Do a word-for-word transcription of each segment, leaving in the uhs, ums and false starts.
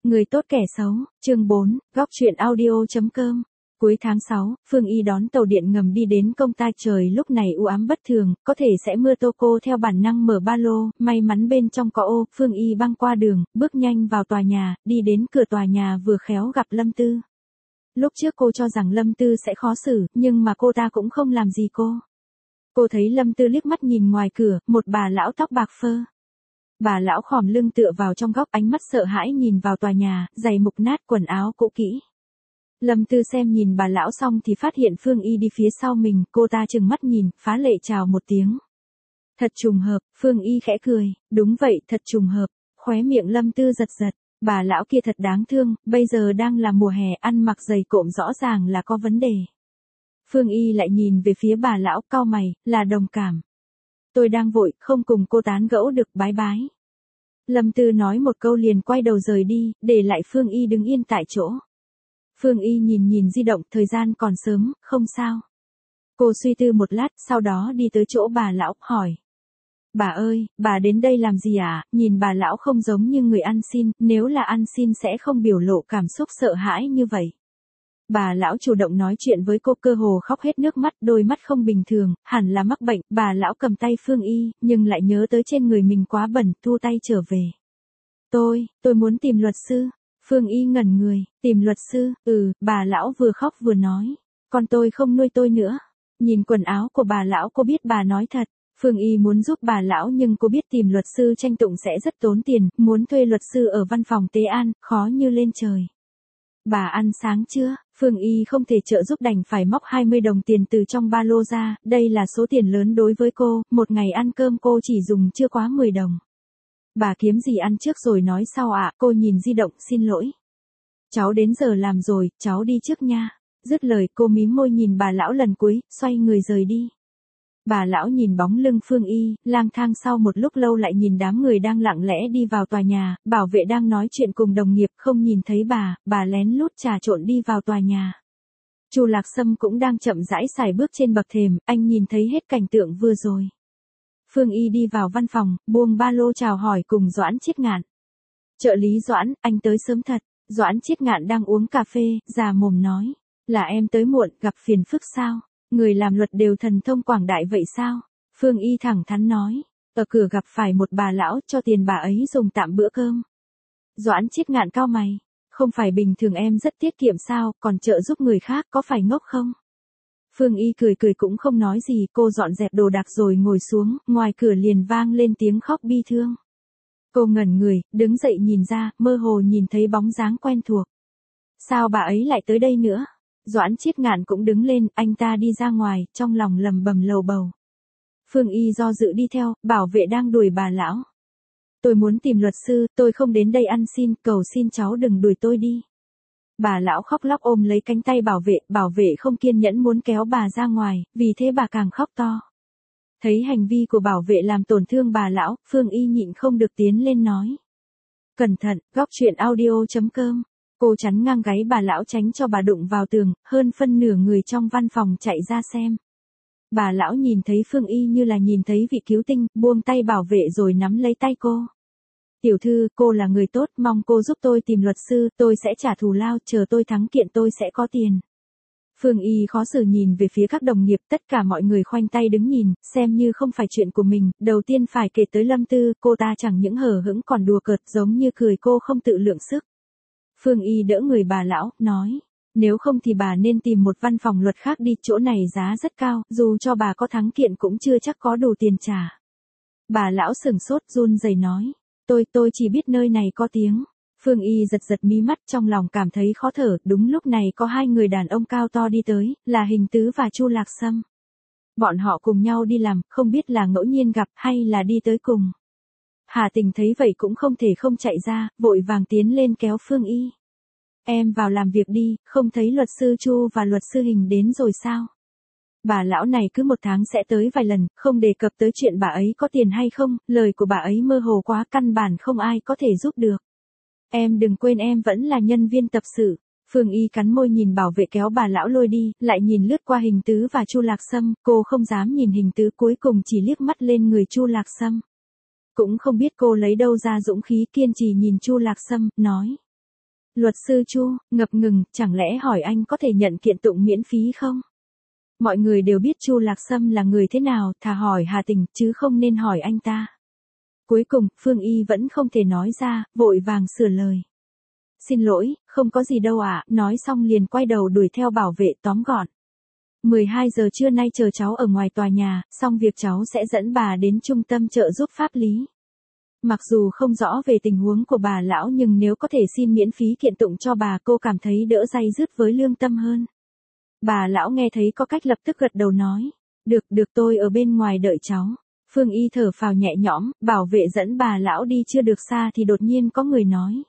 Người tốt kẻ xấu, chương bốn, góc truyện audio.com. Cuối tháng sáu, Phương Y đón tàu điện ngầm đi đến công ty. Trời lúc này u ám bất thường, có thể sẽ mưa. Tô Cô theo bản năng mở ba lô, may mắn bên trong có ô. Phương Y băng qua đường, bước nhanh vào tòa nhà, đi đến cửa tòa nhà vừa khéo gặp Lâm Tư. Lúc trước cô cho rằng Lâm Tư sẽ khó xử, nhưng mà cô ta cũng không làm gì cô. Cô thấy Lâm Tư liếc mắt nhìn ngoài cửa, một bà lão tóc bạc phơ. Bà lão khom lưng tựa vào trong góc, ánh mắt sợ hãi nhìn vào tòa nhà, giày mục nát, quần áo cũ kỹ. Lâm Tư xem nhìn bà lão xong thì phát hiện Phương Y đi phía sau mình, cô ta trừng mắt nhìn, phá lệ chào một tiếng. Thật trùng hợp, Phương Y khẽ cười, đúng vậy, thật trùng hợp, khóe miệng Lâm Tư giật giật, bà lão kia thật đáng thương, bây giờ đang là mùa hè, ăn mặc giày cộm rõ ràng là có vấn đề. Phương Y lại nhìn về phía bà lão, cau mày, là đồng cảm. Tôi đang vội, không cùng cô tán gẫu được, bái bái. Lâm Tư nói một câu liền quay đầu rời đi, để lại Phương Y đứng yên tại chỗ. Phương Y nhìn nhìn di động, thời gian còn sớm, không sao. Cô suy tư một lát, sau đó đi tới chỗ bà lão, hỏi. Bà ơi, bà đến đây làm gì à? Nhìn bà lão không giống như người ăn xin, nếu là ăn xin sẽ không biểu lộ cảm xúc sợ hãi như vậy. Bà lão chủ động nói chuyện với cô, cơ hồ khóc hết nước mắt, đôi mắt không bình thường, hẳn là mắc bệnh. Bà lão cầm tay Phương Y, nhưng lại nhớ tới trên người mình quá bẩn, thu tay trở về. Tôi, tôi muốn tìm luật sư. Phương Y ngẩn người, tìm luật sư, ừ, bà lão vừa khóc vừa nói. Con tôi không nuôi tôi nữa. Nhìn quần áo của bà lão cô biết bà nói thật. Phương Y muốn giúp bà lão nhưng cô biết tìm luật sư tranh tụng sẽ rất tốn tiền, muốn thuê luật sư ở văn phòng Tế An, khó như lên trời. Bà ăn sáng chưa? Phương Y không thể trợ giúp đành phải móc hai mươi đồng tiền từ trong ba lô ra, đây là số tiền lớn đối với cô, một ngày ăn cơm cô chỉ dùng chưa quá mười đồng. Bà kiếm gì ăn trước rồi nói sau ạ, cô nhìn di động, xin lỗi. Cháu đến giờ làm rồi, cháu đi trước nha. Dứt lời cô mím môi nhìn bà lão lần cuối, xoay người rời đi. Bà lão nhìn bóng lưng Phương Y, lang thang sau một lúc lâu lại nhìn đám người đang lặng lẽ đi vào tòa nhà, bảo vệ đang nói chuyện cùng đồng nghiệp không nhìn thấy bà, bà lén lút trà trộn đi vào tòa nhà. Chu Lạc Sâm cũng đang chậm rãi sải bước trên bậc thềm, anh nhìn thấy hết cảnh tượng vừa rồi. Phương Y đi vào văn phòng, buông ba lô chào hỏi cùng Doãn Chiết Ngạn. Trợ lý Doãn, anh tới sớm thật. Doãn Chiết Ngạn đang uống cà phê, già mồm nói. Là em tới muộn, gặp phiền phức sao? Người làm luật đều thần thông quảng đại vậy sao? Phương Y thẳng thắn nói. Ở cửa gặp phải một bà lão, cho tiền bà ấy dùng tạm bữa cơm. Doãn Chiết Ngạn cau mày. Không phải bình thường em rất tiết kiệm sao, còn trợ giúp người khác, có phải ngốc không? Phương Y cười cười cũng không nói gì, cô dọn dẹp đồ đạc rồi ngồi xuống, ngoài cửa liền vang lên tiếng khóc bi thương. Cô ngẩn người, đứng dậy nhìn ra, mơ hồ nhìn thấy bóng dáng quen thuộc. Sao bà ấy lại tới đây nữa? Doãn Chiết Ngạn cũng đứng lên, anh ta đi ra ngoài, trong lòng lầm bầm lầu bầu. Phương Y do dự đi theo, bảo vệ đang đuổi bà lão. Tôi muốn tìm luật sư, tôi không đến đây ăn xin, cầu xin cháu đừng đuổi tôi đi. Bà lão khóc lóc ôm lấy cánh tay bảo vệ, bảo vệ không kiên nhẫn muốn kéo bà ra ngoài, vì thế bà càng khóc to. Thấy hành vi của bảo vệ làm tổn thương bà lão, Phương Y nhịn không được tiến lên nói. Cẩn thận, góc truyện audio.com. Cô chắn ngang gáy bà lão tránh cho bà đụng vào tường, hơn phân nửa người trong văn phòng chạy ra xem. Bà lão nhìn thấy Phương Y như là nhìn thấy vị cứu tinh, buông tay bảo vệ rồi nắm lấy tay cô. Tiểu thư, cô là người tốt, mong cô giúp tôi tìm luật sư, tôi sẽ trả thù lao, chờ tôi thắng kiện tôi sẽ có tiền. Phương Y khó xử nhìn về phía các đồng nghiệp, tất cả mọi người khoanh tay đứng nhìn, xem như không phải chuyện của mình, đầu tiên phải kể tới Lâm Tư, cô ta chẳng những hờ hững còn đùa cợt giống như cười cô không tự lượng sức. Phương Y đỡ người bà lão, nói, nếu không thì bà nên tìm một văn phòng luật khác đi, chỗ này giá rất cao, dù cho bà có thắng kiện cũng chưa chắc có đủ tiền trả. Bà lão sừng sốt run rẩy nói, tôi, tôi chỉ biết nơi này có tiếng. Phương Y giật giật mí mắt trong lòng cảm thấy khó thở, đúng lúc này có hai người đàn ông cao to đi tới, là Hình Tứ và Chu Lạc Sâm. Bọn họ cùng nhau đi làm, không biết là ngẫu nhiên gặp hay là đi tới cùng. Hà Tình thấy vậy cũng không thể không chạy ra, vội vàng tiến lên kéo Phương Y. Em vào làm việc đi, không thấy luật sư Chu và luật sư Hình đến rồi sao? Bà lão này cứ một tháng sẽ tới vài lần, không đề cập tới chuyện bà ấy có tiền hay không, lời của bà ấy mơ hồ quá, căn bản không ai có thể giúp được. Em đừng quên em vẫn là nhân viên tập sự. Phương Y cắn môi nhìn bảo vệ kéo bà lão lôi đi, lại nhìn lướt qua Hình Tứ và Chu Lạc Sâm, cô không dám nhìn Hình Tứ, cuối cùng chỉ liếc mắt lên người Chu Lạc Sâm. Cũng không biết cô lấy đâu ra dũng khí kiên trì nhìn Chu Lạc Sâm, nói. Luật sư Chu, ngập ngừng, chẳng lẽ hỏi anh có thể nhận kiện tụng miễn phí không? Mọi người đều biết Chu Lạc Sâm là người thế nào, thà hỏi Hà Tình, chứ không nên hỏi anh ta. Cuối cùng, Phương Y vẫn không thể nói ra, vội vàng sửa lời. Xin lỗi, không có gì đâu ạ, nói xong liền quay đầu đuổi theo bảo vệ tóm gọn. mười hai giờ trưa nay chờ cháu ở ngoài tòa nhà, xong việc cháu sẽ dẫn bà đến trung tâm trợ giúp pháp lý. Mặc dù không rõ về tình huống của bà lão nhưng nếu có thể xin miễn phí kiện tụng cho bà, cô cảm thấy đỡ day dứt với lương tâm hơn. Bà lão nghe thấy có cách lập tức gật đầu nói. Được, được tôi ở bên ngoài đợi cháu. Phương Y thở phào nhẹ nhõm, bảo vệ dẫn bà lão đi chưa được xa thì đột nhiên có người nói.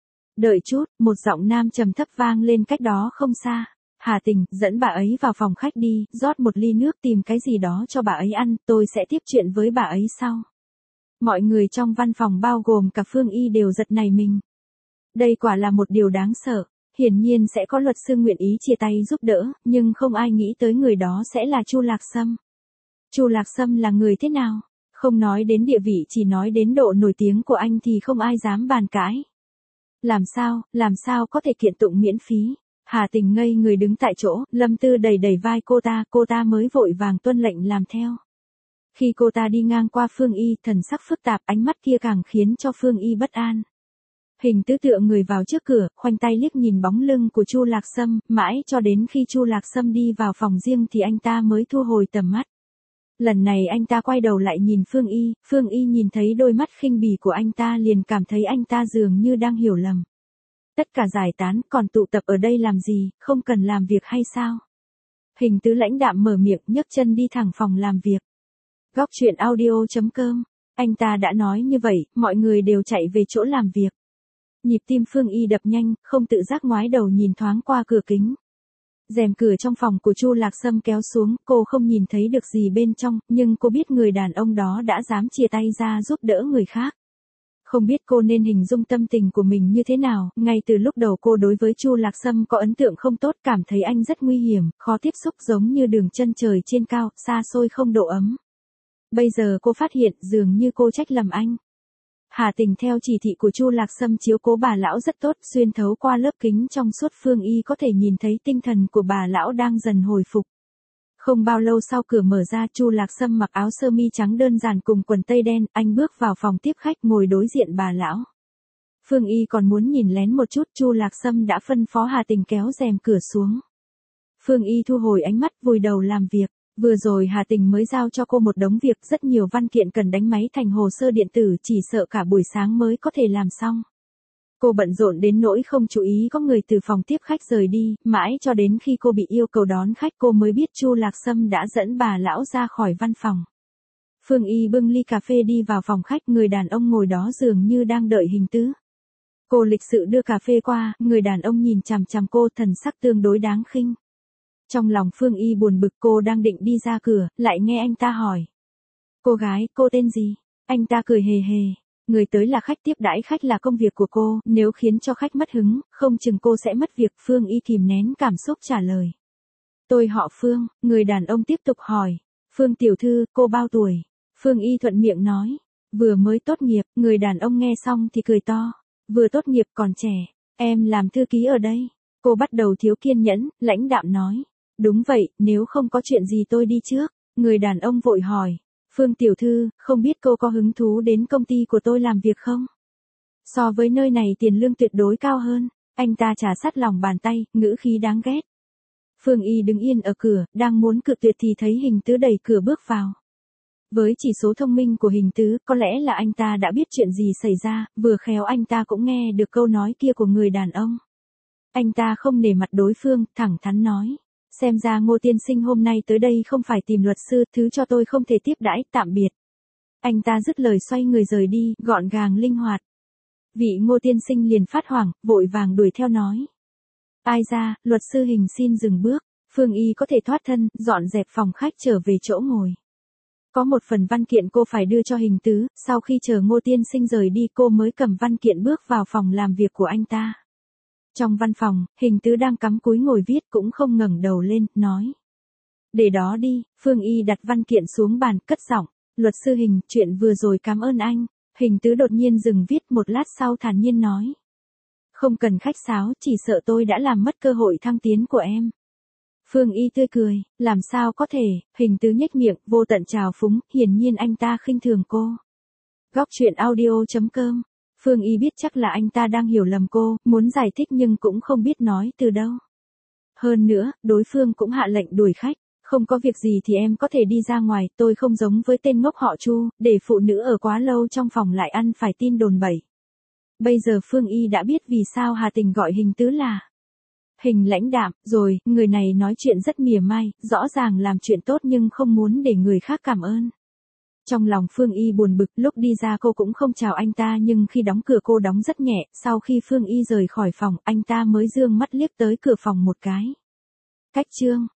Đợi chút, một giọng nam trầm thấp vang lên cách đó không xa. Hà Tình, dẫn bà ấy vào phòng khách đi, rót một ly nước tìm cái gì đó cho bà ấy ăn, tôi sẽ tiếp chuyện với bà ấy sau. Mọi người trong văn phòng bao gồm cả Phương Y đều giật nảy mình. Đây quả là một điều đáng sợ, hiển nhiên sẽ có luật sư nguyện ý chia tay giúp đỡ, nhưng không ai nghĩ tới người đó sẽ là Chu Lạc Sâm. Chu Lạc Sâm là người thế nào? Không nói đến địa vị, chỉ nói đến độ nổi tiếng của anh thì không ai dám bàn cãi. Làm sao, làm sao có thể kiện tụng miễn phí? Hà Tình ngây người đứng tại chỗ, Lâm Tư đẩy đẩy vai cô ta, cô ta mới vội vàng tuân lệnh làm theo. Khi cô ta đi ngang qua Phương Y, thần sắc phức tạp, ánh mắt kia càng khiến cho Phương Y bất an. Hình tứ tựa người vào trước cửa, khoanh tay liếc nhìn bóng lưng của Chu Lạc Sâm, mãi cho đến khi Chu Lạc Sâm đi vào phòng riêng thì anh ta mới thu hồi tầm mắt. Lần này anh ta quay đầu lại nhìn Phương Y, Phương Y nhìn thấy đôi mắt khinh bỉ của anh ta liền cảm thấy anh ta dường như đang hiểu lầm. Tất cả giải tán, còn tụ tập ở đây làm gì, không cần làm việc hay sao? Hình tứ lãnh đạm mở miệng, nhấc chân đi thẳng phòng làm việc. Góc truyện audio chấm com, anh ta đã nói như vậy, mọi người đều chạy về chỗ làm việc. Nhịp tim Phương Y đập nhanh, không tự giác ngoái đầu nhìn thoáng qua cửa kính. Rèm cửa trong phòng của Chu Lạc Sâm kéo xuống, cô không nhìn thấy được gì bên trong, nhưng cô biết người đàn ông đó đã dám chia tay ra giúp đỡ người khác. Không biết cô nên hình dung tâm tình của mình như thế nào, ngay từ lúc đầu cô đối với Chu Lạc Sâm có ấn tượng không tốt, cảm thấy anh rất nguy hiểm, khó tiếp xúc giống như đường chân trời trên cao, xa xôi không độ ấm. Bây giờ cô phát hiện dường như cô trách lầm anh. Hà Tình theo chỉ thị của Chu Lạc Sâm chiếu cố bà lão rất tốt, xuyên thấu qua lớp kính trong suốt Phương Y có thể nhìn thấy tinh thần của bà lão đang dần hồi phục. Không bao lâu sau cửa mở ra, Chu Lạc Sâm mặc áo sơ mi trắng đơn giản cùng quần tây đen, anh bước vào phòng tiếp khách ngồi đối diện bà lão. Phương Y còn muốn nhìn lén một chút, Chu Lạc Sâm đã phân phó Hà Tình kéo rèm cửa xuống. Phương Y thu hồi ánh mắt, vùi đầu làm việc. Vừa rồi Hà Tình mới giao cho cô một đống việc, rất nhiều văn kiện cần đánh máy thành hồ sơ điện tử, chỉ sợ cả buổi sáng mới có thể làm xong. Cô bận rộn đến nỗi không chú ý có người từ phòng tiếp khách rời đi, mãi cho đến khi cô bị yêu cầu đón khách cô mới biết Chu Lạc Sâm đã dẫn bà lão ra khỏi văn phòng. Phương Y bưng ly cà phê đi vào phòng khách, người đàn ông ngồi đó dường như đang đợi Hình Tứ. Cô lịch sự đưa cà phê qua, người đàn ông nhìn chằm chằm cô, thần sắc tương đối đáng khinh. Trong lòng Phương Y buồn bực, cô đang định đi ra cửa, lại nghe anh ta hỏi. Cô gái, cô tên gì? Anh ta cười hề hề. Người tới là khách, tiếp đãi khách là công việc của cô, nếu khiến cho khách mất hứng, không chừng cô sẽ mất việc. Phương Y kìm nén cảm xúc trả lời. Tôi họ Phương, người đàn ông tiếp tục hỏi. Phương tiểu thư, cô bao tuổi? Phương Y thuận miệng nói. Vừa mới tốt nghiệp, người đàn ông nghe xong thì cười to. Vừa tốt nghiệp còn trẻ, em làm thư ký ở đây. Cô bắt đầu thiếu kiên nhẫn, lãnh đạm nói. Đúng vậy, nếu không có chuyện gì tôi đi trước. Người đàn ông vội hỏi. Phương tiểu thư, không biết cô có hứng thú đến công ty của tôi làm việc không? So với nơi này tiền lương tuyệt đối cao hơn. Anh ta trà sát lòng bàn tay, ngữ khí đáng ghét. Phương Y đứng yên ở cửa, đang muốn cự tuyệt thì thấy Hình Tứ đẩy cửa bước vào. Với chỉ số thông minh của Hình Tứ, có lẽ là anh ta đã biết chuyện gì xảy ra, vừa khéo anh ta cũng nghe được câu nói kia của người đàn ông. Anh ta không nể mặt đối phương, thẳng thắn nói. Xem ra Ngô tiên sinh hôm nay tới đây không phải tìm luật sư, thứ cho tôi không thể tiếp đãi, tạm biệt. Anh ta dứt lời xoay người rời đi, gọn gàng linh hoạt. Vị Ngô tiên sinh liền phát hoảng, vội vàng đuổi theo nói. Ai ra, luật sư Hình xin dừng bước, Phương Y có thể thoát thân, dọn dẹp phòng khách trở về chỗ ngồi. Có một phần văn kiện cô phải đưa cho Hình Tứ, sau khi chờ Ngô tiên sinh rời đi cô mới cầm văn kiện bước vào phòng làm việc của anh ta. Trong văn phòng, Hình Tứ đang cắm cúi ngồi viết cũng không ngẩng đầu lên, nói. Để đó đi, Phương Y đặt văn kiện xuống bàn, cất giọng. Luật sư Hình, chuyện vừa rồi cảm ơn anh. Hình Tứ đột nhiên dừng viết một lát sau thản nhiên nói. Không cần khách sáo, chỉ sợ tôi đã làm mất cơ hội thăng tiến của em. Phương Y tươi cười, làm sao có thể, Hình Tứ nhếch miệng, vô tận trào phúng, hiển nhiên anh ta khinh thường cô. Góc truyện audio chấm com. Phương Y biết chắc là anh ta đang hiểu lầm cô, muốn giải thích nhưng cũng không biết nói từ đâu. Hơn nữa, đối phương cũng hạ lệnh đuổi khách. Không có việc gì thì em có thể đi ra ngoài, tôi không giống với tên ngốc họ Chu, để phụ nữ ở quá lâu trong phòng lại ăn phải tin đồn bậy. Bây giờ Phương Y đã biết vì sao Hà Tình gọi Hình Tứ là Hình lãnh đạm, rồi, người này nói chuyện rất mỉa mai, rõ ràng làm chuyện tốt nhưng không muốn để người khác cảm ơn. Trong lòng Phương Y buồn bực, lúc đi ra cô cũng không chào anh ta nhưng khi đóng cửa cô đóng rất nhẹ, sau khi Phương Y rời khỏi phòng, anh ta mới dương mắt liếc tới cửa phòng một cái. Cách chương